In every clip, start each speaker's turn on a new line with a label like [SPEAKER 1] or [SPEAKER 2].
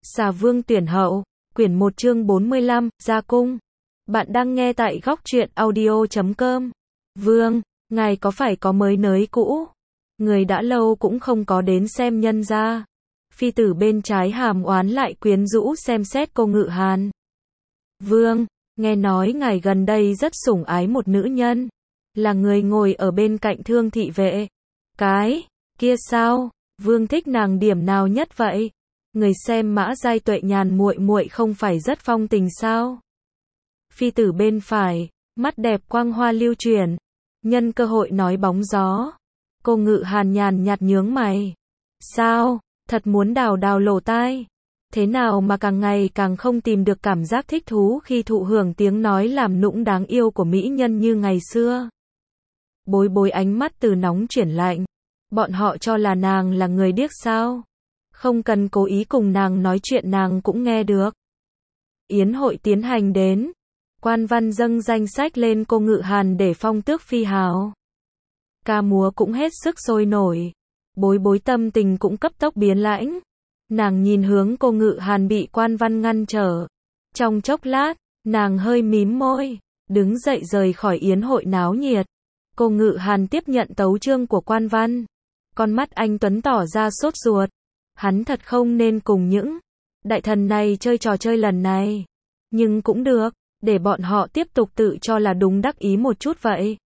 [SPEAKER 1] Xà Vương tuyển hậu, quyển 1 chương 45, ra cung. Bạn đang nghe tại góc truyện audio.com. Vương, ngài có phải có mới nới cũ? Người đã lâu cũng không có đến xem nhân gia. Phi tử bên trái hàm oán lại quyến rũ xem xét cô Ngự Hàn. Vương, nghe nói ngài gần đây rất sủng ái một nữ nhân. Là người ngồi ở bên cạnh Thương thị vệ. Cái kia sao? Vương thích nàng điểm nào nhất vậy? Người xem Mã Giai Tuệ Nhàn muội muội không phải rất phong tình sao? Phi tử bên phải, mắt đẹp quang hoa lưu chuyển, nhân cơ hội nói bóng gió. Cô Ngự Hàn nhàn nhạt nhướng mày. Sao, thật muốn đào đào lỗ tai? Thế nào mà càng ngày càng không tìm được cảm giác thích thú khi thụ hưởng tiếng nói làm nũng đáng yêu của mỹ nhân như ngày xưa? Bối bối ánh mắt từ nóng chuyển lạnh. Bọn họ cho là nàng là người điếc sao? Không cần cố ý cùng nàng nói chuyện nàng cũng nghe được. Yến hội tiến hành đến. Quan văn dâng danh sách lên cô Ngự Hàn để phong tước phi hào. Ca múa cũng hết sức sôi nổi. Bối bối tâm tình cũng cấp tốc biến lãnh. Nàng nhìn hướng cô Ngự Hàn bị quan văn ngăn trở. Trong chốc lát, nàng hơi mím môi, đứng dậy rời khỏi yến hội náo nhiệt. Cô Ngự Hàn tiếp nhận tấu chương của quan văn. Con mắt anh tuấn tỏ ra sốt ruột. Hắn thật không nên cùng những đại thần này chơi trò chơi lần này. Nhưng cũng được, để bọn họ tiếp tục tự cho là đúng đắc ý một chút vậy.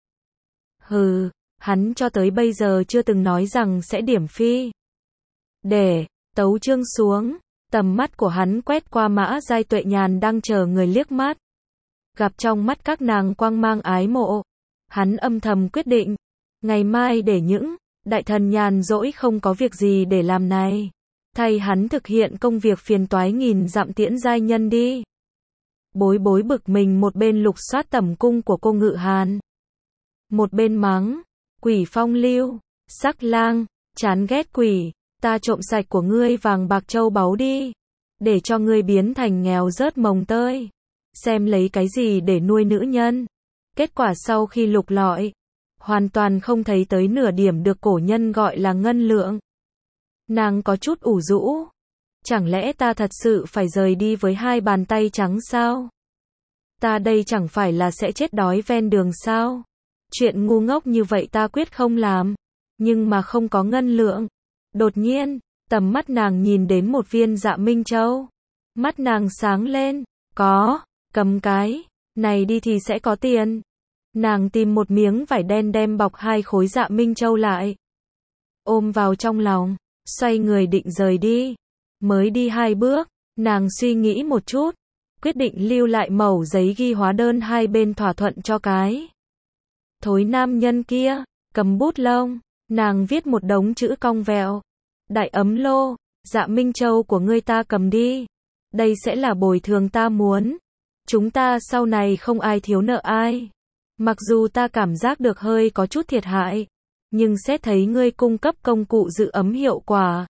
[SPEAKER 1] Hừ, hắn cho tới bây giờ chưa từng nói rằng sẽ điểm phi. Để tấu chương xuống, tầm mắt của hắn quét qua Mã Giai Tuệ Nhàn đang chờ người liếc mắt. Gặp trong mắt các nàng quang mang ái mộ. Hắn âm thầm quyết định, ngày mai để những đại thần nhàn rỗi không có việc gì để làm này. Thay hắn thực hiện công việc phiền toái nghìn dặm tiễn giai nhân đi. Bối bối bực mình một bên lục soát tẩm cung của cô Ngự Hàn. Một bên mắng, quỷ phong lưu, sắc lang, chán ghét quỷ, ta trộm sạch của ngươi vàng bạc châu báu đi. Để cho ngươi biến thành nghèo rớt mồng tơi. Xem lấy cái gì để nuôi nữ nhân. Kết quả sau khi lục lọi, hoàn toàn không thấy tới nửa điểm được cổ nhân gọi là ngân lượng. Nàng có chút ủ rũ. Chẳng lẽ ta thật sự phải rời đi với hai bàn tay trắng sao? Ta đây chẳng phải là sẽ chết đói ven đường sao? Chuyện ngu ngốc như vậy ta quyết không làm. Nhưng mà không có ngân lượng. Đột nhiên, tầm mắt nàng nhìn đến một viên Dạ Minh Châu. Mắt nàng sáng lên. Có, cầm cái này đi thì sẽ có tiền. Nàng tìm một miếng vải đen đem bọc hai khối Dạ Minh Châu lại. Ôm vào trong lòng. Xoay người định rời đi. Mới đi 2 bước, nàng suy nghĩ một chút, quyết định lưu lại mẩu giấy ghi hóa đơn hai bên thỏa thuận cho cái thối nam nhân kia. Cầm bút lông, nàng viết một đống chữ cong vẹo. Đại ấm lô, Dạ Minh Châu của ngươi ta cầm đi. Đây sẽ là bồi thường ta muốn. Chúng ta sau này không ai thiếu nợ ai. Mặc dù ta cảm giác được hơi có chút thiệt hại, nhưng xét thấy ngươi cung cấp công cụ giữ ấm hiệu quả,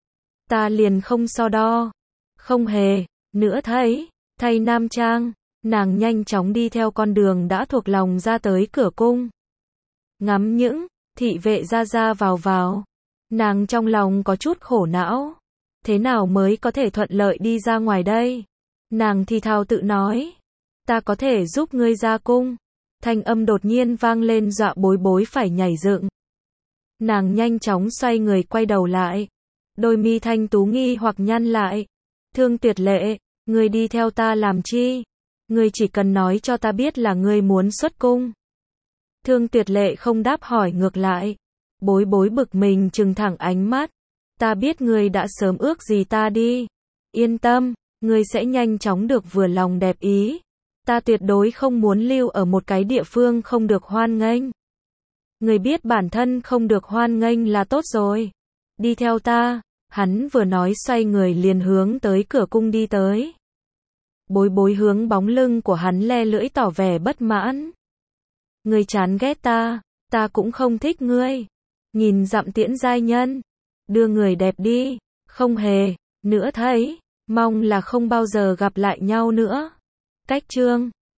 [SPEAKER 1] ta liền không so đo. Không hề, nữa thấy, thay nam trang, nàng nhanh chóng đi theo con đường đã thuộc lòng ra tới cửa cung. Ngắm những thị vệ ra ra vào vào, nàng trong lòng có chút khổ não. Thế nào mới có thể thuận lợi đi ra ngoài đây? Nàng thì thào tự nói, ta có thể giúp ngươi ra cung. Thanh âm đột nhiên vang lên dọa bối bối phải nhảy dựng. Nàng nhanh chóng xoay người quay đầu lại. Đôi mi thanh tú nghi hoặc nhăn lại. Thương Tuyệt Lệ, ngươi đi theo ta làm chi? Ngươi chỉ cần nói cho ta biết là ngươi muốn xuất cung. Thương Tuyệt Lệ không đáp hỏi ngược lại. Bối bối bực mình trừng thẳng ánh mắt. Ta biết ngươi đã sớm ước gì ta đi. Yên tâm, ngươi sẽ nhanh chóng được vừa lòng đẹp ý. Ta tuyệt đối không muốn lưu ở một cái địa phương không được hoan nghênh. Người biết bản thân không được hoan nghênh là tốt rồi. Đi theo ta. Hắn vừa nói xoay người liền hướng tới cửa cung đi tới. Bối bối hướng bóng lưng của hắn le lưỡi tỏ vẻ bất mãn. Ngươi chán ghét ta. Ta cũng không thích ngươi. Nhìn dặm tiễn giai nhân. Đưa người đẹp đi. Không hề, nữa thấy. Mong là không bao giờ gặp lại nhau nữa. Cách chương